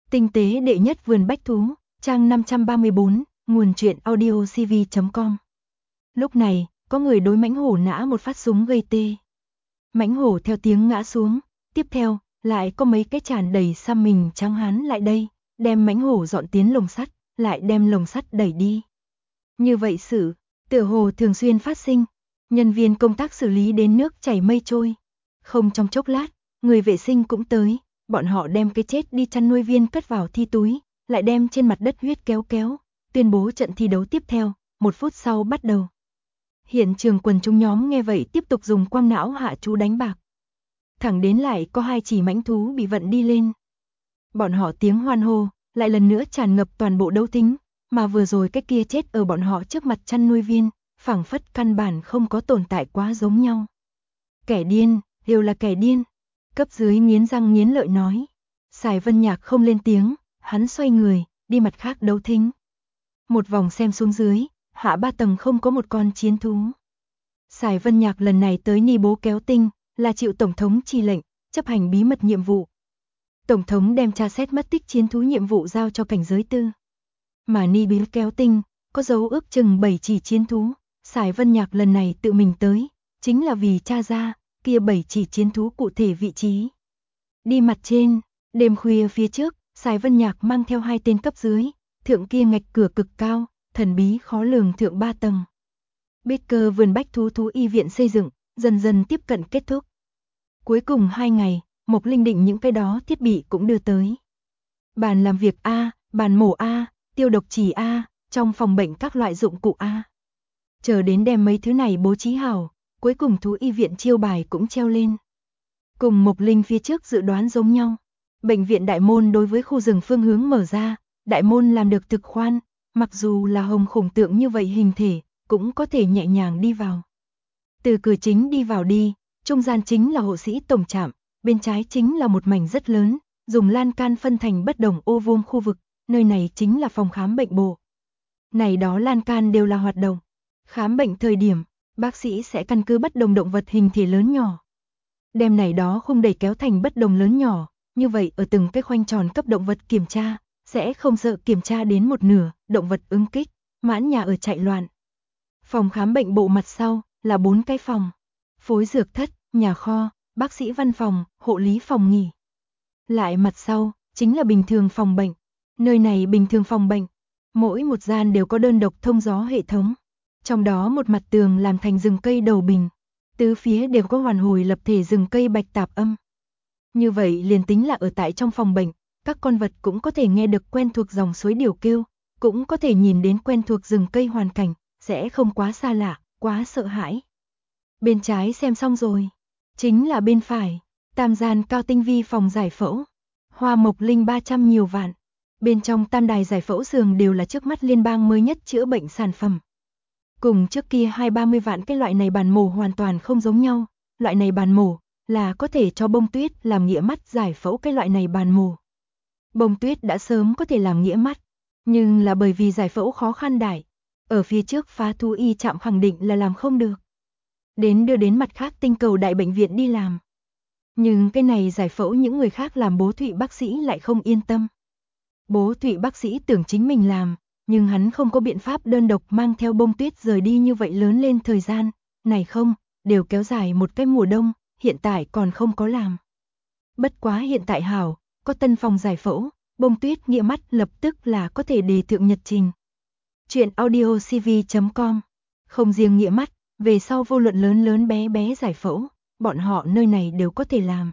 Tinh tế đệ nhất vườn bách thú, trang 534, nguồn truyện audiocv.com. Lúc này, có người đối mãnh hổ nã một phát súng gây tê. Mãnh hổ theo tiếng ngã xuống, tiếp theo, lại có mấy cái tràn đầy xăm mình trắng hán lại đây, đem mãnh hổ dọn tiến lồng sắt, lại đem lồng sắt đẩy đi. Như vậy sự, tựa hồ thường xuyên phát sinh, nhân viên công tác xử lý đến nước chảy mây trôi. Không trong chốc lát, người vệ sinh cũng tới, bọn họ đem cái chết đi chăn nuôi viên cất vào thi túi, lại đem trên mặt đất huyết kéo kéo, tuyên bố trận thi đấu tiếp theo, 1 phút sau bắt đầu. Hiện trường quần chúng nhóm nghe vậy tiếp tục dùng quang não hạ chú đánh bạc. Thẳng đến lại có 2 chỉ mãnh thú bị vận đi lên. Bọn họ tiếng hoan hô, lại lần nữa tràn ngập toàn bộ đấu thính, mà vừa rồi cái kia chết ở bọn họ trước mặt chăn nuôi viên, phảng phất căn bản không có tồn tại quá giống nhau. Kẻ điên, đều là kẻ điên. Cấp dưới nghiến răng nghiến lợi nói. Sài Vân Nhạc không lên tiếng, hắn xoay người, đi mặt khác đấu thính. Một vòng xem xuống dưới, hạ 3 tầng không có một con chiến thú. Sài Vân Nhạc lần này tới Ni Bố Kéo Tinh, là chịu Tổng thống chi lệnh, chấp hành bí mật nhiệm vụ. Tổng thống đem tra xét mất tích chiến thú nhiệm vụ giao cho cảnh giới tư. Mà Ni Bố Kéo Tinh, có dấu ước chừng 7 chỉ chiến thú, Sài Vân Nhạc lần này tự mình tới, chính là vì tra ra kia 7 chỉ chiến thú cụ thể vị trí. Đi mặt trên, đêm khuya phía trước, Sài Vân Nhạc mang theo 2 tên cấp dưới, thượng kia ngạch cửa cực cao, thần bí khó lường thượng 3 tầng. Baker vườn bách thú thú y viện xây dựng, dần dần tiếp cận kết thúc. Cuối cùng 2 ngày, Mộc Linh định những cái đó thiết bị cũng đưa tới. Bàn làm việc A, bàn mổ A, tiêu độc chỉ A, trong phòng bệnh các loại dụng cụ A. Chờ đến đem mấy thứ này bố trí hảo, cuối cùng thú y viện chiêu bài cũng treo lên. Cùng Mộc Linh phía trước dự đoán giống nhau. Bệnh viện đại môn đối với khu rừng phương hướng mở ra, đại môn làm được thực khoan, mặc dù là hồng khủng tượng như vậy hình thể, cũng có thể nhẹ nhàng đi vào. Từ cửa chính đi vào đi, trung gian chính là hộ sĩ tổng trạm, bên trái chính là một mảnh rất lớn, dùng lan can phân thành bất đồng ô vuông khu vực, nơi này chính là phòng khám bệnh bộ. Này đó lan can đều là hoạt động. Khám bệnh thời điểm, bác sĩ sẽ căn cứ bất đồng động vật hình thể lớn nhỏ. Đem này đó khung đẩy kéo thành bất đồng lớn nhỏ, như vậy ở từng cái khoanh tròn cấp động vật kiểm tra, sẽ không sợ kiểm tra đến một nửa, động vật ứng kích, mãn nhà ở chạy loạn. Phòng khám bệnh bộ mặt sau là 4 cái phòng, phối dược thất, nhà kho, bác sĩ văn phòng, hộ lý phòng nghỉ. Lại mặt sau, chính là bình thường phòng bệnh. Nơi này bình thường phòng bệnh, mỗi một gian đều có đơn độc thông gió hệ thống. Trong đó một mặt tường làm thành rừng cây đầu bình, tứ phía đều có hoàn hồi lập thể rừng cây bạch tạp âm. Như vậy liền tính là ở tại trong phòng bệnh, các con vật cũng có thể nghe được quen thuộc dòng suối điều kêu, cũng có thể nhìn đến quen thuộc rừng cây hoàn cảnh, sẽ không quá xa lạ, quá sợ hãi. Bên trái xem xong rồi, chính là bên phải, tam gian cao tinh vi phòng giải phẫu, hoa Mộc Linh 300 nhiều vạn. Bên trong tam đài giải phẫu giường đều là trước mắt liên bang mới nhất chữa bệnh sản phẩm. Cùng trước kia 20-30 vạn cái loại này bàn mổ hoàn toàn không giống nhau, loại này bàn mổ là có thể cho bông tuyết làm nghĩa mắt giải phẫu cái loại này bàn mổ. Bông tuyết đã sớm có thể làm nghĩa mắt, nhưng là bởi vì giải phẫu khó khăn đại, ở phía trước phá thú y trạm khẳng định là làm không được. Đến đưa đến mặt khác tinh cầu đại bệnh viện đi làm. Nhưng cái này giải phẫu những người khác làm bố Thụy bác sĩ lại không yên tâm. Bố Thụy bác sĩ tưởng chính mình làm, nhưng hắn không có biện pháp đơn độc mang theo bông tuyết rời đi như vậy lớn lên thời gian, này không, đều kéo dài một cái mùa đông, hiện tại còn không có làm. Bất quá hiện tại hảo, có tân phòng giải phẫu, bông tuyết nghĩa mắt lập tức là có thể đề thượng nhật trình. Chuyện audiocv.com. Không riêng nghĩa mắt, về sau vô luận lớn lớn bé bé giải phẫu, bọn họ nơi này đều có thể làm.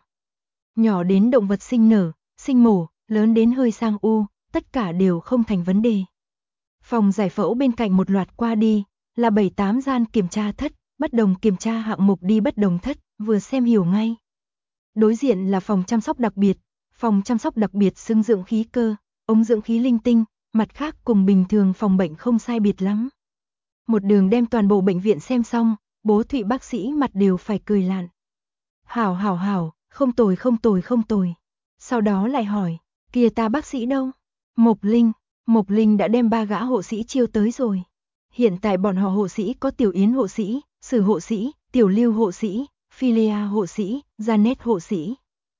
Nhỏ đến động vật sinh nở, sinh mổ, lớn đến hơi sang u, tất cả đều không thành vấn đề. Phòng giải phẫu bên cạnh một loạt qua đi, là 7-8 gian kiểm tra thất, bất đồng kiểm tra hạng mục đi bất đồng thất, vừa xem hiểu ngay. Đối diện là phòng chăm sóc đặc biệt, phòng chăm sóc đặc biệt xưng dưỡng khí cơ, ống dưỡng khí linh tinh, mặt khác cùng bình thường phòng bệnh không sai biệt lắm. Một đường đem toàn bộ bệnh viện xem xong, bố Thụy bác sĩ mặt đều phải cười lạn. Hảo hảo hảo, không tồi không tồi không tồi. Sau đó lại hỏi, kia ta bác sĩ đâu? Mộc Linh đã đem 3 gã hộ sĩ chiêu tới rồi. Hiện tại bọn họ hộ sĩ có Tiểu Yến hộ sĩ, Sử hộ sĩ, Tiểu Lưu hộ sĩ, Philia hộ sĩ, Janet hộ sĩ.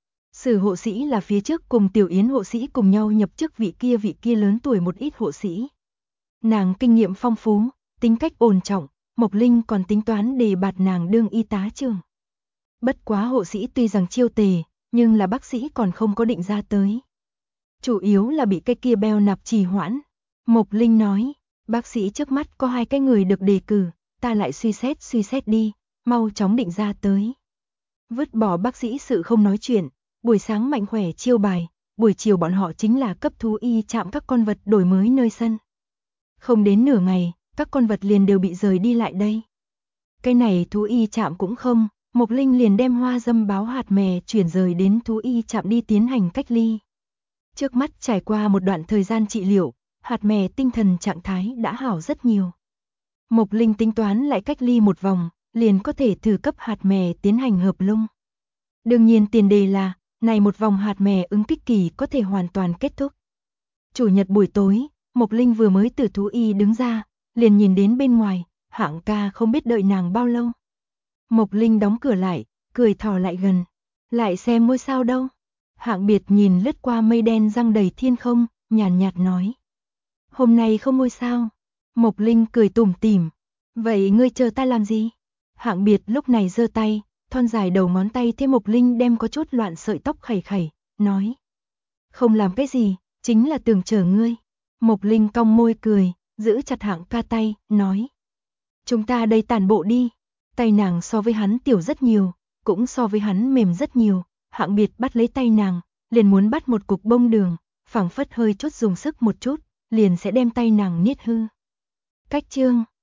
Sử hộ sĩ là phía trước cùng Tiểu Yến hộ sĩ cùng nhau nhập chức, vị kia lớn tuổi một ít hộ sĩ. Nàng kinh nghiệm phong phú, tính cách ổn trọng, Mộc Linh còn tính toán đề bạt nàng đương y tá trưởng. Bất quá hộ sĩ tuy rằng chiêu tề, nhưng là bác sĩ còn không có định ra tới. Chủ yếu là bị cái kia beo nạp trì hoãn. Mộc Linh nói, bác sĩ trước mắt có 2 cái người được đề cử, ta lại suy xét đi, mau chóng định ra tới. Vứt bỏ bác sĩ sự không nói chuyện, buổi sáng mạnh khỏe chiêu bài, buổi chiều bọn họ chính là cấp thú y chạm các con vật đổi mới nơi sân. Không đến nửa ngày, các con vật liền đều bị rời đi lại đây. Cái này thú y chạm cũng không, Mộc Linh liền đem hoa dâm báo hạt mè chuyển rời đến thú y chạm đi tiến hành cách ly. Trước mắt trải qua một đoạn thời gian trị liệu, hạt mè tinh thần trạng thái đã hảo rất nhiều. Mộc Linh tính toán lại cách ly một vòng, liền có thể thử cấp hạt mè tiến hành hợp lông. Đương nhiên tiền đề là, này một vòng hạt mè ứng kích kỳ có thể hoàn toàn kết thúc. Chủ nhật buổi tối, Mộc Linh vừa mới từ thú y đứng ra, liền nhìn đến bên ngoài, Hạng ca không biết đợi nàng bao lâu. Mộc Linh đóng cửa lại, cười thò lại gần. Lại xem ngôi sao đâu. Hạng Biệt nhìn lướt qua mây đen răng đầy thiên không, nhàn nhạt nói. Hôm nay không ngôi sao. Mộc Linh cười tủm tỉm. Vậy ngươi chờ ta làm gì? Hạng Biệt lúc này giơ tay, thon dài đầu ngón tay thế Mộc Linh đem có chút loạn sợi tóc khẩy khẩy, nói. Không làm cái gì, chính là tưởng chờ ngươi. Mộc Linh cong môi cười, giữ chặt Hạng ca tay, nói. Chúng ta đây tản bộ đi. Tay nàng so với hắn tiểu rất nhiều, cũng so với hắn mềm rất nhiều. Hạng Biệt bắt lấy tay nàng, liền muốn bắt một cục bông đường, phảng phất hơi chút dùng sức một chút, liền sẽ đem tay nàng niết hư. Cách chương